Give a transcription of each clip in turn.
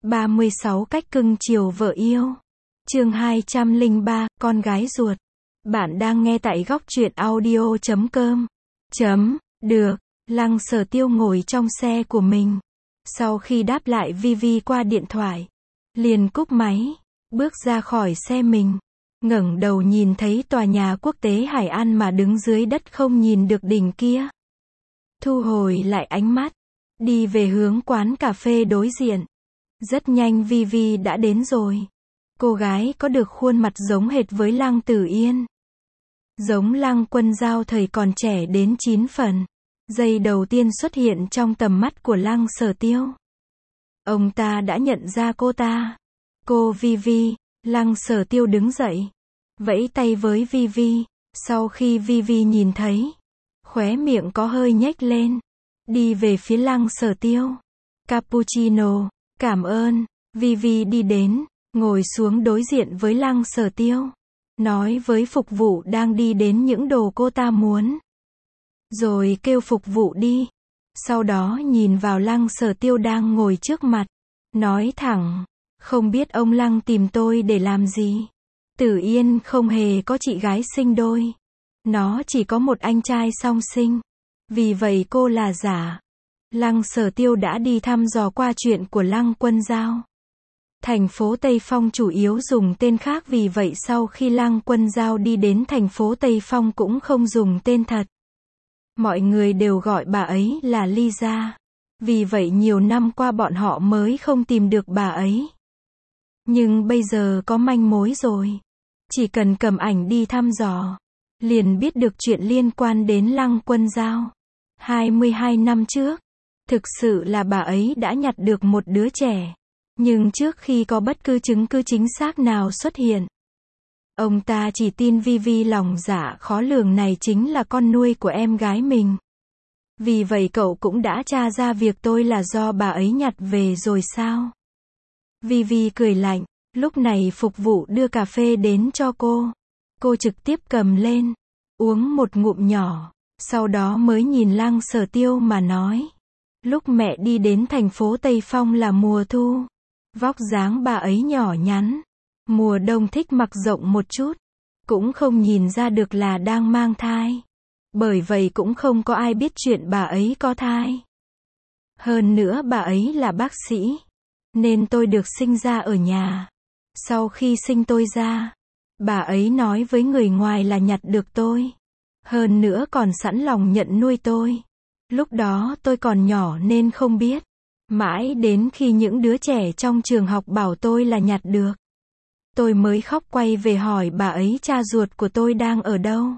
36 cách cưng chiều vợ yêu. Chương 203, con gái ruột. Bạn đang nghe tại góc truyện audio.com. Được, Lăng Sở Tiêu ngồi trong xe của mình. Sau khi đáp lại Vivi qua điện thoại, liền cúp máy, bước ra khỏi xe mình. Ngẩng đầu nhìn thấy tòa nhà quốc tế Hải An mà đứng dưới đất không nhìn được đỉnh kia. Thu hồi lại ánh mắt, đi về hướng quán cà phê đối diện. Rất nhanh Vivi đã đến rồi. Cô gái có được khuôn mặt giống hệt với Lăng Tử Yên. Giống Lăng Quân Giao thời còn trẻ đến 9 phần. Giây đầu tiên xuất hiện trong tầm mắt của Lăng Sở Tiêu. Ông ta đã nhận ra cô ta. Cô Vivi. Lăng Sở Tiêu đứng dậy, vẫy tay với Vivi. Sau khi Vivi nhìn thấy, khóe miệng có hơi nhếch lên, đi về phía Lăng Sở Tiêu. Cappuccino, cảm ơn. Vivi đi đến, ngồi xuống đối diện với Lăng Sở Tiêu, nói với phục vụ đang đi đến những đồ cô ta muốn, rồi kêu phục vụ đi. Sau đó nhìn vào Lăng Sở Tiêu đang ngồi trước mặt, nói thẳng, không biết ông Lăng tìm tôi để làm gì. Tử Yên không hề có chị gái sinh đôi. Nó chỉ có một anh trai song sinh. Vì vậy cô là giả. Lăng Sở Tiêu đã đi thăm dò qua chuyện của Lăng Quân Giao. Thành phố Tây Phong chủ yếu dùng tên khác, vì vậy sau khi Lăng Quân Giao đi đến thành phố Tây Phong cũng không dùng tên thật. Mọi người đều gọi bà ấy là Lisa. Vì vậy nhiều năm qua bọn họ mới không tìm được bà ấy. Nhưng bây giờ có manh mối rồi. Chỉ cần cầm ảnh đi thăm dò, liền biết được chuyện liên quan đến Lăng Quân Giao. 22 năm trước, thực sự là bà ấy đã nhặt được một đứa trẻ. Nhưng trước khi có bất cứ chứng cứ chính xác nào xuất hiện, ông ta chỉ tin Vivi lòng dạ khó lường này chính là con nuôi của em gái mình. Vì vậy cậu cũng đã tra ra việc tôi là do bà ấy nhặt về rồi sao? Vivi cười lạnh. Lúc này phục vụ đưa cà phê đến cho cô. Cô trực tiếp cầm lên, uống một ngụm nhỏ, sau đó mới nhìn Lăng Sở Tiêu mà nói. Lúc mẹ đi đến thành phố Tây Phong là mùa thu. Vóc dáng bà ấy nhỏ nhắn. Mùa đông thích mặc rộng một chút. Cũng không nhìn ra được là đang mang thai. Bởi vậy cũng không có ai biết chuyện bà ấy có thai. Hơn nữa bà ấy là bác sĩ, nên tôi được sinh ra ở nhà. Sau khi sinh tôi ra, bà ấy nói với người ngoài là nhặt được tôi. Hơn nữa còn sẵn lòng nhận nuôi tôi. Lúc đó tôi còn nhỏ nên không biết. Mãi đến khi những đứa trẻ trong trường học bảo tôi là nhặt được, tôi mới khóc quay về hỏi bà ấy cha ruột của tôi đang ở đâu.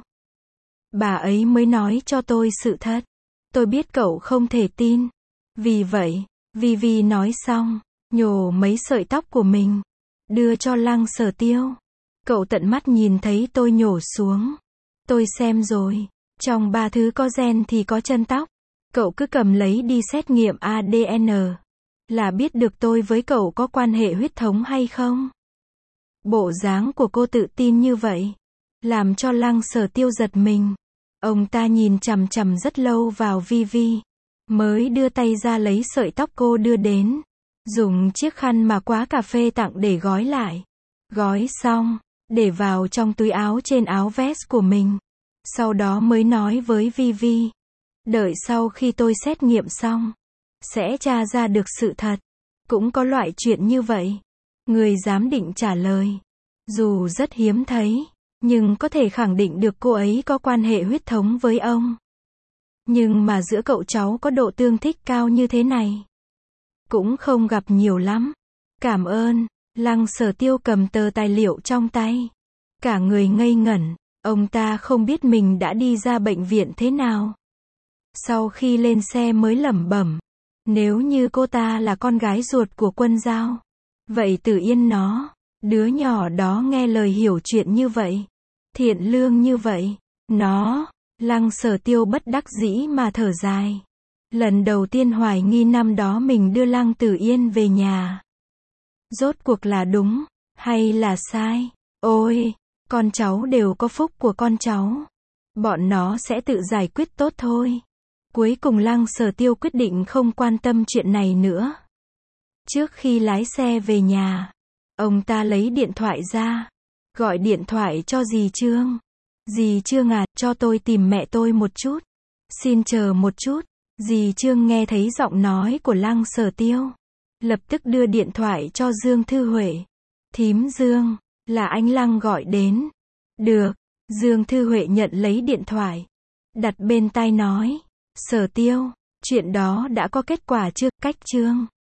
Bà ấy mới nói cho tôi sự thật. Tôi biết cậu không thể tin. Vì vậy, Vivi nói xong, nhổ mấy sợi tóc của mình, đưa cho Lăng Sở Tiêu. Cậu tận mắt nhìn thấy tôi nhổ xuống. Tôi xem rồi. Trong 3 thứ có gen thì có chân tóc. Cậu cứ cầm lấy đi xét nghiệm ADN. Là biết được tôi với cậu có quan hệ huyết thống hay không? Bộ dáng của cô tự tin như vậy, làm cho Lăng Sở Tiêu giật mình. Ông ta nhìn chằm chằm rất lâu vào Vivi, mới đưa tay ra lấy sợi tóc cô đưa đến. Dùng chiếc khăn mà quán cà phê tặng để gói lại. Gói xong, để vào trong túi áo trên áo vest của mình. Sau đó mới nói với Vivi. Đợi sau khi tôi xét nghiệm xong, sẽ tra ra được sự thật. Cũng có loại chuyện như vậy. Người giám định trả lời. Dù rất hiếm thấy, nhưng có thể khẳng định được cô ấy có quan hệ huyết thống với ông. Nhưng mà giữa cậu cháu có độ tương thích cao như thế này, cũng không gặp nhiều lắm. Cảm ơn. Lăng Sở Tiêu cầm tờ tài liệu trong tay. Cả người ngây ngẩn. Ông ta không biết mình đã đi ra bệnh viện thế nào. Sau khi lên xe mới lẩm bẩm. Nếu như cô ta là con gái ruột của Quân Giao, vậy Tử Yên nó, đứa nhỏ đó nghe lời hiểu chuyện như vậy, thiện lương như vậy, nó. Lăng Sở Tiêu bất đắc dĩ mà thở dài. Lần đầu tiên hoài nghi năm đó mình đưa Lăng Tử Yên về nhà. Rốt cuộc là đúng, hay là sai? Ôi, con cháu đều có phúc của con cháu. Bọn nó sẽ tự giải quyết tốt thôi. Cuối cùng Lăng Sở Tiêu quyết định không quan tâm chuyện này nữa. Trước khi lái xe về nhà, ông ta lấy điện thoại ra, gọi điện thoại cho dì Trương. Dì Trương à, cho tôi tìm mẹ tôi một chút. Xin chờ một chút. Dì Trương nghe thấy giọng nói của Lăng Sở Tiêu, lập tức đưa điện thoại cho Dương Thư Huệ. Thím Dương, là anh Lăng gọi đến. Được. Dương Thư Huệ nhận lấy điện thoại, đặt bên tai nói. Sở Tiêu, chuyện đó đã có kết quả chưa? Cách Trương